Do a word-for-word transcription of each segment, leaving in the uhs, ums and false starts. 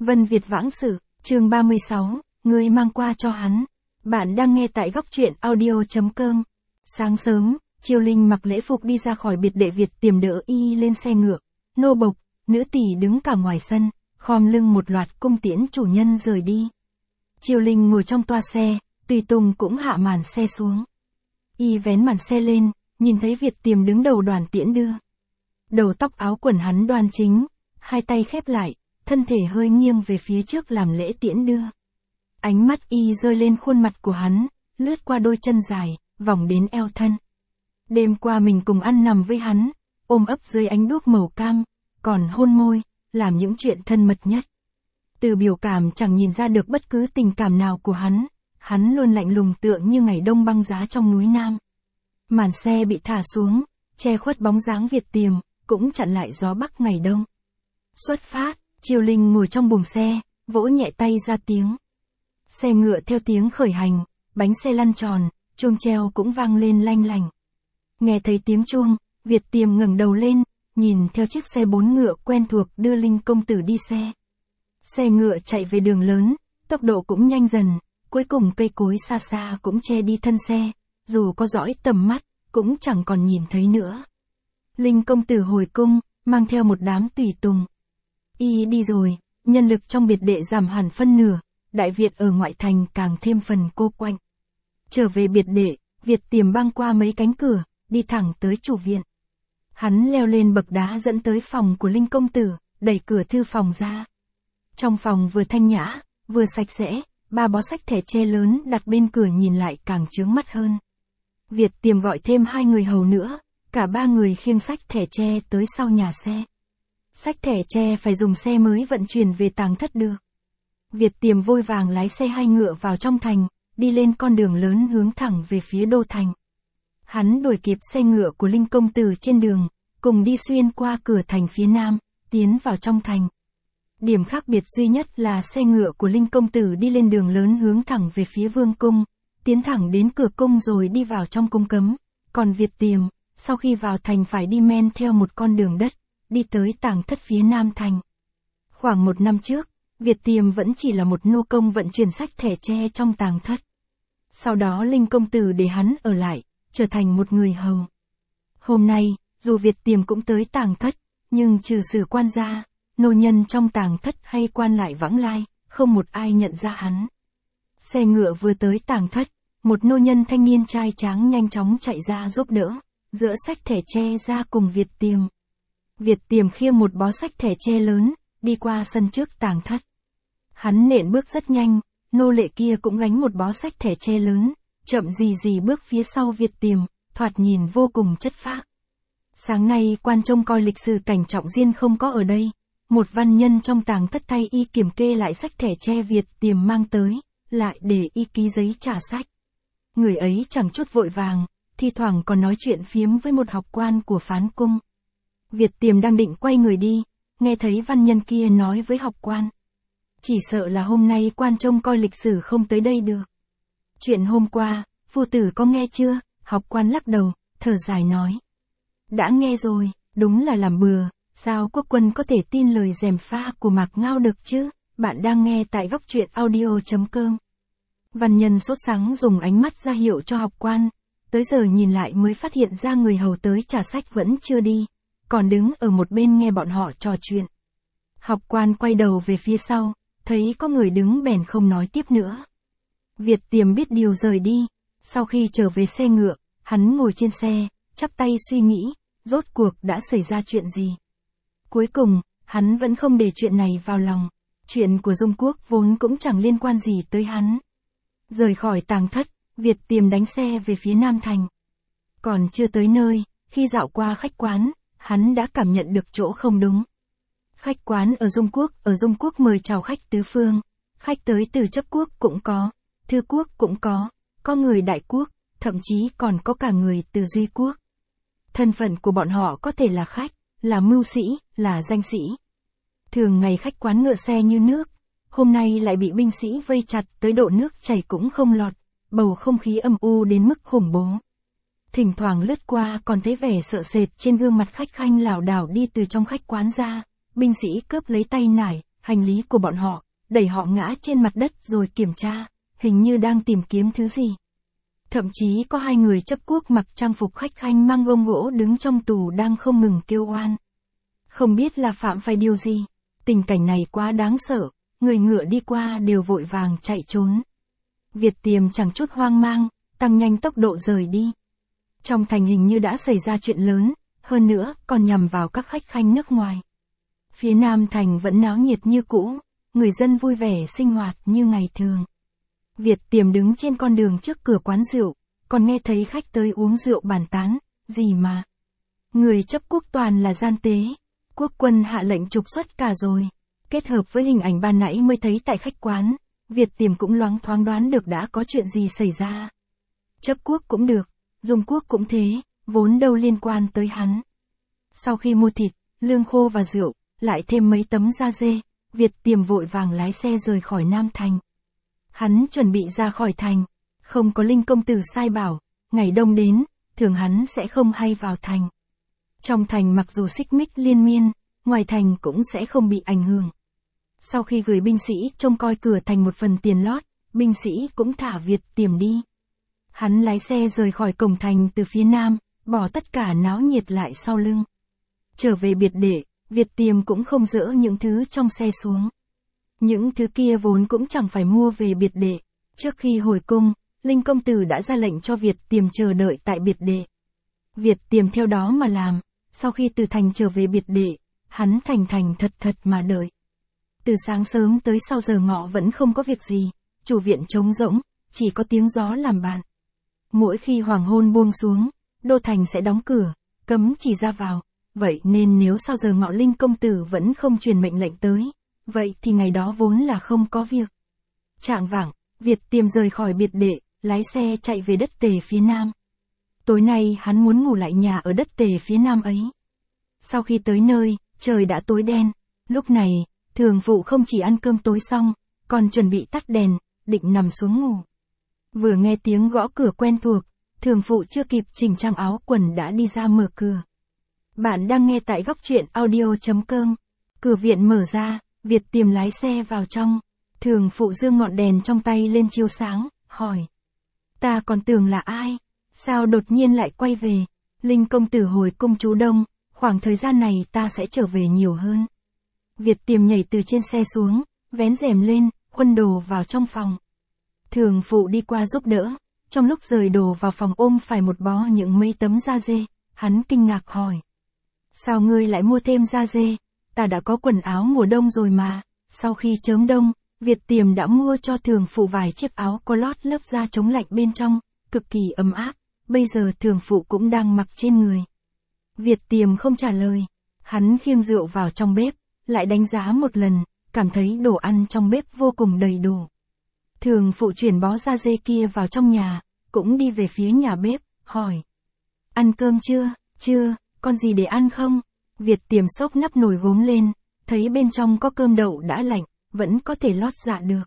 Vân Việt Vãng Sử, chương ba mươi sáu, người mang qua cho hắn. Bạn đang nghe tại góc truyện audio.com. Sáng sớm, Triều Linh mặc lễ phục đi ra khỏi biệt đệ Việt Tiềm đỡ y lên xe ngựa. Nô bộc, nữ tỳ đứng cả ngoài sân, khom lưng một loạt cung tiễn chủ nhân rời đi. Triều Linh ngồi trong toa xe, tùy tùng cũng hạ màn xe xuống. Y vén màn xe lên, nhìn thấy Việt Tiềm đứng đầu đoàn tiễn đưa. Đầu tóc áo quần hắn đoan chính, hai tay khép lại, thân thể hơi nghiêng về phía trước làm lễ tiễn đưa. Ánh mắt y rơi lên khuôn mặt của hắn, lướt qua đôi chân dài, vòng đến eo thân. Đêm qua mình cùng ăn nằm với hắn, ôm ấp dưới ánh đuốc màu cam, còn hôn môi, làm những chuyện thân mật nhất. Từ biểu cảm chẳng nhìn ra được bất cứ tình cảm nào của hắn, hắn luôn lạnh lùng tựa như ngày đông băng giá trong núi Nam. Màn xe bị thả xuống, che khuất bóng dáng Việt Tiềm, cũng chặn lại gió bắc ngày đông. Xuất phát, Triều Linh ngồi trong buồng xe, vỗ nhẹ tay ra tiếng. Xe ngựa theo tiếng khởi hành, bánh xe lăn tròn, chuông treo cũng vang lên lanh lành. Nghe thấy tiếng chuông, Việt Tiềm ngẩng đầu lên, nhìn theo chiếc xe bốn ngựa quen thuộc đưa Linh công tử đi xe. Xe ngựa chạy về đường lớn, tốc độ cũng nhanh dần, cuối cùng cây cối xa xa cũng che đi thân xe, dù có dõi tầm mắt, cũng chẳng còn nhìn thấy nữa. Linh công tử hồi cung, mang theo một đám tùy tùng. Y đi rồi, nhân lực trong biệt đệ giảm hẳn phân nửa, Đại Việt ở ngoại thành càng thêm phần cô quạnh. Trở về biệt đệ, Việt Tiềm băng qua mấy cánh cửa, đi thẳng tới chủ viện. Hắn leo lên bậc đá dẫn tới phòng của Linh công tử, đẩy cửa thư phòng ra. Trong phòng vừa thanh nhã, vừa sạch sẽ, ba bó sách thẻ tre lớn đặt bên cửa nhìn lại càng chướng mắt hơn. Việt Tiềm gọi thêm hai người hầu nữa, cả ba người khiêng sách thẻ tre tới sau nhà xe. Sách thẻ tre phải dùng xe mới vận chuyển về Tàng Thất được. Việt Tiềm vội vàng lái xe hai ngựa vào trong thành, đi lên con đường lớn hướng thẳng về phía đô thành. Hắn đuổi kịp xe ngựa của Linh công tử trên đường, cùng đi xuyên qua cửa thành phía nam, tiến vào trong thành. Điểm khác biệt duy nhất là xe ngựa của Linh công tử đi lên đường lớn hướng thẳng về phía vương cung, tiến thẳng đến cửa cung rồi đi vào trong cung cấm, còn Việt Tiềm, sau khi vào thành phải đi men theo một con đường đất, đi tới Tàng Thất phía nam thành. Khoảng một năm trước, Việt Tiềm vẫn chỉ là một nô công vận chuyển sách thẻ tre trong Tàng Thất. Sau đó Linh công tử để hắn ở lại, trở thành một người hầu. Hôm nay, dù Việt Tiềm cũng tới Tàng Thất, nhưng trừ sử quan gia, nô nhân trong Tàng Thất hay quan lại vãng lai, không một ai nhận ra hắn. Xe ngựa vừa tới Tàng Thất, một nô nhân thanh niên trai tráng nhanh chóng chạy ra giúp đỡ, dỡ sách thẻ tre ra cùng Việt Tiềm. Việt Tiềm khiêng một bó sách thẻ tre lớn, đi qua sân trước Tàng Thất. Hắn nện bước rất nhanh, nô lệ kia cũng gánh một bó sách thẻ tre lớn, chậm gì gì bước phía sau Việt Tiềm, thoạt nhìn vô cùng chất phác. Sáng nay quan trông coi lịch sử Cảnh Trọng Diên không có ở đây, một văn nhân trong Tàng Thất thay y kiểm kê lại sách thẻ tre Việt Tiềm mang tới, lại để y ký giấy trả sách. Người ấy chẳng chút vội vàng, thi thoảng còn nói chuyện phiếm với một học quan của phán cung. Việt Tiềm đang định quay người đi, nghe thấy văn nhân kia nói với học quan. Chỉ sợ là hôm nay quan trông coi lịch sử không tới đây được. Chuyện hôm qua, phu tử có nghe chưa? Học quan lắc đầu, thở dài nói. Đã nghe rồi, đúng là làm bừa, sao quốc quân có thể tin lời gièm pha của Mạc Ngao được chứ? Bạn đang nghe tại góc truyện audio.com. Văn nhân sốt sắng dùng ánh mắt ra hiệu cho học quan, tới giờ nhìn lại mới phát hiện ra người hầu tới trả sách vẫn chưa đi, còn đứng ở một bên nghe bọn họ trò chuyện. Học quan quay đầu về phía sau, thấy có người đứng bèn không nói tiếp nữa. Việt Tiềm biết điều rời đi, sau khi trở về xe ngựa, hắn ngồi trên xe, chắp tay suy nghĩ, rốt cuộc đã xảy ra chuyện gì. Cuối cùng, hắn vẫn không để chuyện này vào lòng, chuyện của Dung Quốc vốn cũng chẳng liên quan gì tới hắn. Rời khỏi Tàng Thất, Việt Tiềm đánh xe về phía Nam Thành. Còn chưa tới nơi, khi dạo qua khách quán, hắn đã cảm nhận được chỗ không đúng. Khách quán ở Dung Quốc, ở Dung Quốc mời chào khách tứ phương, khách tới từ chấp quốc cũng có, thư quốc cũng có, có người đại quốc, thậm chí còn có cả người từ duy quốc. Thân phận của bọn họ có thể là khách, là mưu sĩ, là danh sĩ. Thường ngày khách quán ngựa xe như nước, hôm nay lại bị binh sĩ vây chặt tới độ nước chảy cũng không lọt, bầu không khí âm u đến mức khủng bố. Thỉnh thoảng lướt qua còn thấy vẻ sợ sệt trên gương mặt khách khanh lảo đảo đi từ trong khách quán ra, binh sĩ cướp lấy tay nải, hành lý của bọn họ, đẩy họ ngã trên mặt đất rồi kiểm tra, hình như đang tìm kiếm thứ gì. Thậm chí có hai người chấp cuốc mặc trang phục khách khanh mang gông gỗ đứng trong tù đang không ngừng kêu oan. Không biết là phạm phải điều gì. Tình cảnh này quá đáng sợ, người ngựa đi qua đều vội vàng chạy trốn. Việt Tiềm chẳng chút hoang mang, tăng nhanh tốc độ rời đi. Trong thành hình như đã xảy ra chuyện lớn, hơn nữa còn nhằm vào các khách khanh nước ngoài. Phía Nam thành vẫn náo nhiệt như cũ, người dân vui vẻ sinh hoạt như ngày thường. Việt Tiềm đứng trên con đường trước cửa quán rượu, còn nghe thấy khách tới uống rượu bàn tán, gì mà. Người chấp quốc toàn là gian tế, quốc quân hạ lệnh trục xuất cả rồi. Kết hợp với hình ảnh ban nãy mới thấy tại khách quán, Việt Tiềm cũng loáng thoáng đoán được đã có chuyện gì xảy ra. Chấp quốc cũng được, dùng quốc cũng thế, vốn đâu liên quan tới hắn. Sau khi mua thịt, lương khô và rượu, lại thêm mấy tấm da dê, Việt Tiềm vội vàng lái xe rời khỏi Nam Thành. Hắn chuẩn bị ra khỏi thành, không có Linh công tử sai bảo, ngày đông đến, thường hắn sẽ không hay vào thành. Trong thành mặc dù xích mích liên miên, ngoài thành cũng sẽ không bị ảnh hưởng. Sau khi gửi binh sĩ trông coi cửa thành một phần tiền lót, binh sĩ cũng thả Việt Tiềm đi. Hắn lái xe rời khỏi cổng thành từ phía nam, bỏ tất cả náo nhiệt lại sau lưng. Trở về biệt đệ, Việt Tiềm cũng không dỡ những thứ trong xe xuống. Những thứ kia vốn cũng chẳng phải mua về biệt đệ. Trước khi hồi cung, Linh công tử đã ra lệnh cho Việt Tiềm chờ đợi tại biệt đệ. Việt Tiềm theo đó mà làm, sau khi từ thành trở về biệt đệ, hắn thành thành thật thật mà đợi. Từ sáng sớm tới sau giờ ngọ vẫn không có việc gì, chủ viện trống rỗng, chỉ có tiếng gió làm bạn. Mỗi khi hoàng hôn buông xuống, đô thành sẽ đóng cửa, cấm chỉ ra vào, vậy nên nếu sau giờ ngọ Linh công tử vẫn không truyền mệnh lệnh tới, vậy thì ngày đó vốn là không có việc. Chạng vạng, Việt Tiềm rời khỏi biệt đệ, lái xe chạy về đất Tề phía nam. Tối nay hắn muốn ngủ lại nhà ở đất Tề phía nam ấy. Sau khi tới nơi, trời đã tối đen, lúc này, thường phụ không chỉ ăn cơm tối xong, còn chuẩn bị tắt đèn, định nằm xuống ngủ. Vừa nghe tiếng gõ cửa quen thuộc, thường phụ chưa kịp chỉnh trang áo quần đã đi ra mở cửa. Bạn đang nghe tại góc truyện audio chấm com. Cửa viện mở ra, Việt Tiềm lái xe vào trong. Thường phụ giương ngọn đèn trong tay lên chiếu sáng, hỏi. Ta còn tưởng là ai? Sao đột nhiên lại quay về? Linh công tử hồi cung trú đông, khoảng thời gian này ta sẽ trở về nhiều hơn. Việt Tiềm nhảy từ trên xe xuống, vén rèm lên, khuân đồ vào trong phòng. Thường phụ đi qua giúp đỡ, trong lúc rời đồ vào phòng ôm phải một bó những mấy tấm da dê, hắn kinh ngạc hỏi. Sao ngươi lại mua thêm da dê? Ta đã có quần áo mùa đông rồi mà. Sau khi chớm đông, Việt Tiềm đã mua cho thường phụ vài chiếc áo có lót lớp da chống lạnh bên trong, cực kỳ ấm áp, bây giờ thường phụ cũng đang mặc trên người. Việt Tiềm không trả lời, hắn khiêng rượu vào trong bếp, lại đánh giá một lần, cảm thấy đồ ăn trong bếp vô cùng đầy đủ. Thường phụ chuyển bó da dê kia vào trong nhà, cũng đi về phía nhà bếp, hỏi. Ăn cơm chưa? Chưa, còn gì để ăn không? Việt Tiềm xốc nắp nồi gốm lên, thấy bên trong có cơm đậu đã lạnh, vẫn có thể lót dạ được.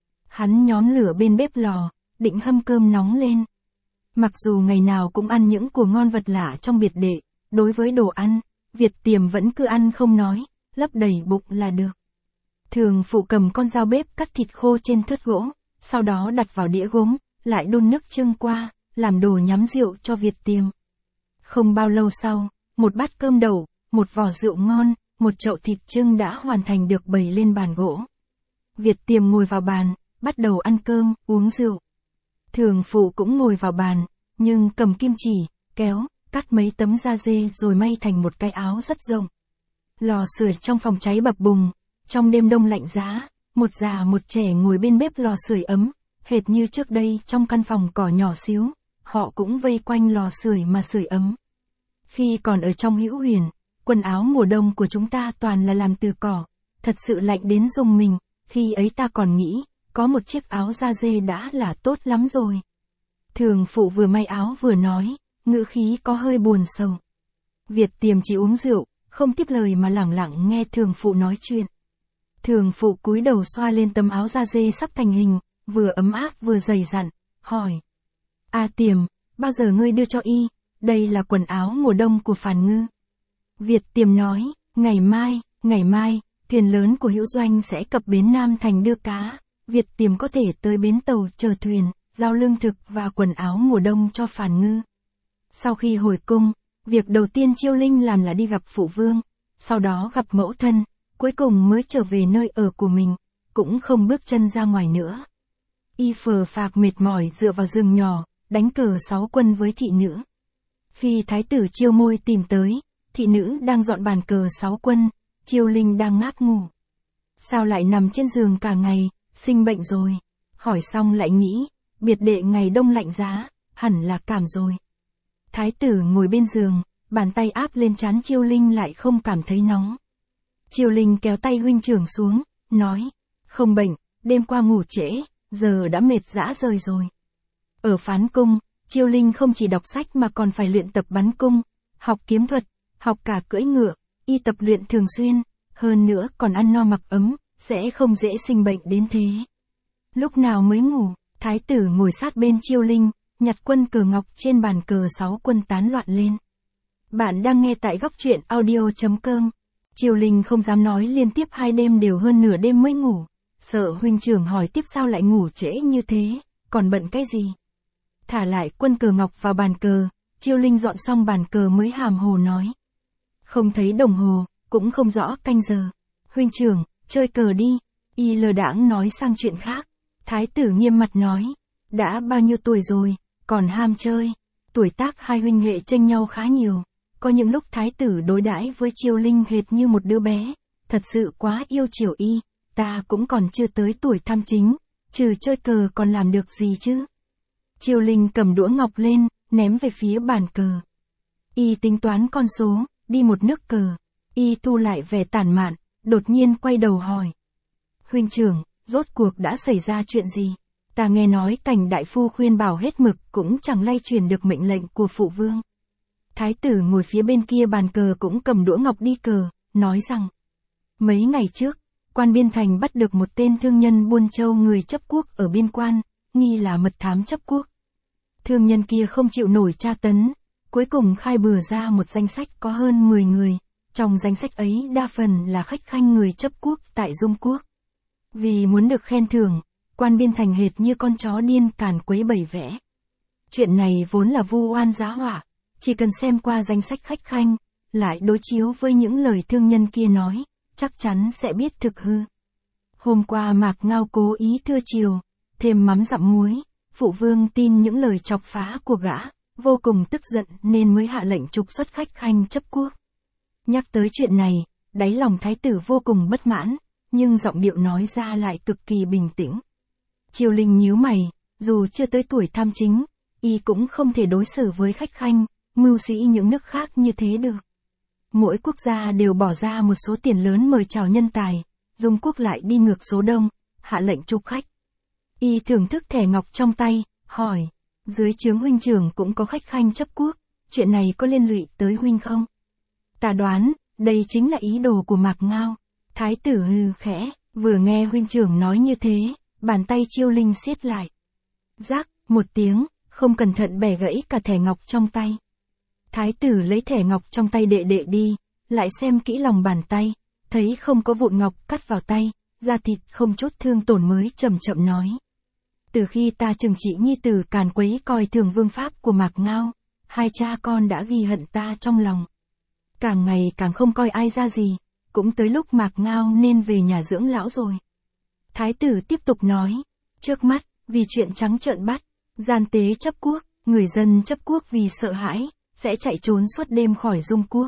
Hắn nhóm lửa bên bếp lò, định hâm cơm nóng lên. Mặc dù ngày nào cũng ăn những của ngon vật lạ trong biệt đệ, đối với đồ ăn, Việt Tiềm vẫn cứ ăn không nói, lấp đầy bụng là được. Thường phụ cầm con dao bếp cắt thịt khô trên thớt gỗ, sau đó đặt vào đĩa gốm, lại đun nước chưng qua, làm đồ nhắm rượu cho Việt Tiềm. Không bao lâu sau, một bát cơm đậu, một vò rượu ngon, một chậu thịt chưng đã hoàn thành được bày lên bàn gỗ. Việt Tiềm ngồi vào bàn, bắt đầu ăn cơm, uống rượu. Thường phụ cũng ngồi vào bàn, nhưng cầm kim chỉ, kéo, cắt mấy tấm da dê rồi may thành một cái áo rất rộng. Lò sưởi trong phòng cháy bập bùng, trong đêm đông lạnh giá, một già một trẻ ngồi bên bếp lò sưởi ấm, hệt như trước đây trong căn phòng cỏ nhỏ xíu, họ cũng vây quanh lò sưởi mà sưởi ấm. Khi còn ở trong Hữu Huyền, quần áo mùa đông của chúng ta toàn là làm từ cỏ, thật sự lạnh đến rùng mình, khi ấy ta còn nghĩ, có một chiếc áo da dê đã là tốt lắm rồi. Thường phụ vừa may áo vừa nói, ngữ khí có hơi buồn sầu. Việt Tiềm chỉ uống rượu, không tiếp lời mà lẳng lặng nghe thường phụ nói chuyện. Thường phụ cúi đầu xoa lên tấm áo da dê sắp thành hình, vừa ấm áp vừa dày dặn, hỏi. A Tiềm, bao giờ ngươi đưa cho y, đây là quần áo mùa đông của Phàn Ngư. Việt Tiềm nói, ngày mai, ngày mai, thuyền lớn của Hữu Doanh sẽ cập bến Nam Thành đưa cá, Việt Tiềm có thể tới bến tàu chờ thuyền, giao lương thực và quần áo mùa đông cho phàn ngư. Sau khi hồi cung, việc đầu tiên Chiêu Linh làm là đi gặp phụ vương, sau đó gặp mẫu thân, cuối cùng mới trở về nơi ở của mình, cũng không bước chân ra ngoài nữa. Y phờ phạc mệt mỏi dựa vào giường nhỏ, đánh cờ sáu quân với thị nữ. Khi thái tử Chiêu Môi tìm tới, thị nữ đang dọn bàn cờ sáu quân, Chiêu Linh đang ngáp ngủ. Sao lại nằm trên giường cả ngày, sinh bệnh rồi? Hỏi xong lại nghĩ, biệt đệ ngày đông lạnh giá, hẳn là cảm rồi. Thái tử ngồi bên giường, bàn tay áp lên trán Chiêu Linh lại không cảm thấy nóng. Chiêu Linh kéo tay huynh trưởng xuống, nói, không bệnh, đêm qua ngủ trễ, giờ đã mệt rã rời rồi. Ở phán cung, Chiêu Linh không chỉ đọc sách mà còn phải luyện tập bắn cung, học kiếm thuật, học cả cưỡi ngựa, y tập luyện thường xuyên, hơn nữa còn ăn no mặc ấm, sẽ không dễ sinh bệnh đến thế. Lúc nào mới ngủ, thái tử ngồi sát bên Chiêu Linh, nhặt quân cờ ngọc trên bàn cờ sáu quân tán loạn lên. Bạn đang nghe tại góc truyện audio chấm com. Chiêu Linh không dám nói liên tiếp hai đêm đều hơn nửa đêm mới ngủ, sợ huynh trưởng hỏi tiếp sao lại ngủ trễ như thế, còn bận cái gì. Thả lại quân cờ ngọc vào bàn cờ, Chiêu Linh dọn xong bàn cờ mới hàm hồ nói. Không thấy đồng hồ, cũng không rõ canh giờ. Huynh trưởng, chơi cờ đi. Y lờ đãng nói sang chuyện khác. Thái tử nghiêm mặt nói. Đã bao nhiêu tuổi rồi, còn ham chơi. Tuổi tác hai huynh hệ chênh nhau khá nhiều. Có những lúc thái tử đối đãi với Chiêu Linh hệt như một đứa bé. Thật sự quá yêu chiều y. Ta cũng còn chưa tới tuổi tham chính. Trừ chơi cờ còn làm được gì chứ? Chiêu Linh cầm đũa ngọc lên, ném về phía bàn cờ. Y tính toán con số, đi một nước cờ. Y thu lại vẻ tản mạn, đột nhiên quay đầu hỏi. Huynh trưởng, rốt cuộc đã xảy ra chuyện gì? Ta nghe nói Cảnh đại phu khuyên bảo hết mực cũng chẳng lay truyền được mệnh lệnh của phụ vương. Thái tử ngồi phía bên kia bàn cờ cũng cầm đũa ngọc đi cờ, nói rằng. Mấy ngày trước, quan biên thành bắt được một tên thương nhân buôn châu người chấp quốc ở biên quan, nghi là mật thám chấp quốc. Thương nhân kia không chịu nổi tra tấn, cuối cùng khai bừa ra một danh sách có hơn mười người, trong danh sách ấy đa phần là khách khanh người chấp quốc tại Dung Quốc. Vì muốn được khen thưởng, quan biên thành hệt như con chó điên càn quấy bày vẽ. Chuyện này vốn là vu oan giá họa, chỉ cần xem qua danh sách khách khanh, lại đối chiếu với những lời thương nhân kia nói, chắc chắn sẽ biết thực hư. Hôm qua Mạc Ngao cố ý thưa chiều, thêm mắm dặm muối, phụ vương tin những lời chọc phá của gã, vô cùng tức giận nên mới hạ lệnh trục xuất khách khanh chấp quốc. Nhắc tới chuyện này, đáy lòng thái tử vô cùng bất mãn, nhưng giọng điệu nói ra lại cực kỳ bình tĩnh. Chiêu Linh nhíu mày, dù chưa tới tuổi tham chính, y cũng không thể đối xử với khách khanh, mưu sĩ những nước khác như thế được. Mỗi quốc gia đều bỏ ra một số tiền lớn mời chào nhân tài, Dung Quốc lại đi ngược số đông, hạ lệnh trục khách. Y thưởng thức thẻ ngọc trong tay, hỏi, dưới trướng huynh trưởng cũng có khách khanh chấp quốc, chuyện này có liên lụy tới huynh không? Ta đoán, đây chính là ý đồ của Mạc Ngao. Thái tử hừ khẽ, vừa nghe huynh trưởng nói như thế, bàn tay Chiêu Linh siết lại. Rác, một tiếng, không cẩn thận bẻ gãy cả thẻ ngọc trong tay. Thái tử lấy thẻ ngọc trong tay đệ đệ đi, lại xem kỹ lòng bàn tay, thấy không có vụn ngọc cắt vào tay, da thịt không chút thương tổn mới chậm chậm nói. Từ khi ta trừng trị nhi tử càn quấy coi thường vương pháp của Mạc Ngao, hai cha con đã ghi hận ta trong lòng. Càng ngày càng không coi ai ra gì, cũng tới lúc Mạc Ngao nên về nhà dưỡng lão rồi. Thái tử tiếp tục nói, trước mắt, vì chuyện trắng trợn bắt, gian tế chấp quốc, người dân chấp quốc vì sợ hãi, sẽ chạy trốn suốt đêm khỏi Dung Quốc.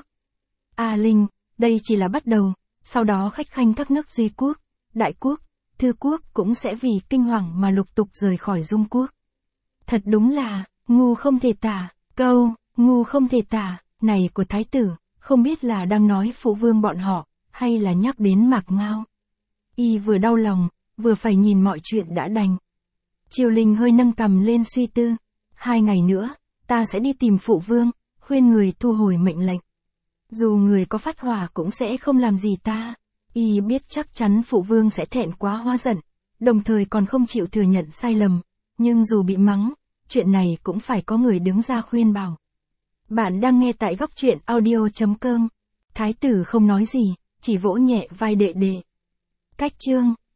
A Linh, đây chỉ là bắt đầu, sau đó khách khanh các nước Duy Quốc, Đại Quốc, Thư Quốc cũng sẽ vì kinh hoàng mà lục tục rời khỏi Dung Quốc. Thật đúng là, ngu không thể tả, câu, ngu không thể tả, này của thái tử, không biết là đang nói phụ vương bọn họ, hay là nhắc đến Mạc Ngao. Y vừa đau lòng, vừa phải nhìn mọi chuyện đã đành. Chiêu Linh hơi nâng cằm lên suy tư, hai ngày nữa, ta sẽ đi tìm phụ vương, khuyên người thu hồi mệnh lệnh. Dù người có phát hỏa cũng sẽ không làm gì ta. Y biết chắc chắn phụ vương sẽ thẹn quá hóa giận, đồng thời còn không chịu thừa nhận sai lầm, nhưng dù bị mắng, chuyện này cũng phải có người đứng ra khuyên bảo. Bạn đang nghe tại góc truyện audio chấm com. Thái tử không nói gì, chỉ vỗ nhẹ vai đệ đệ. Cách chương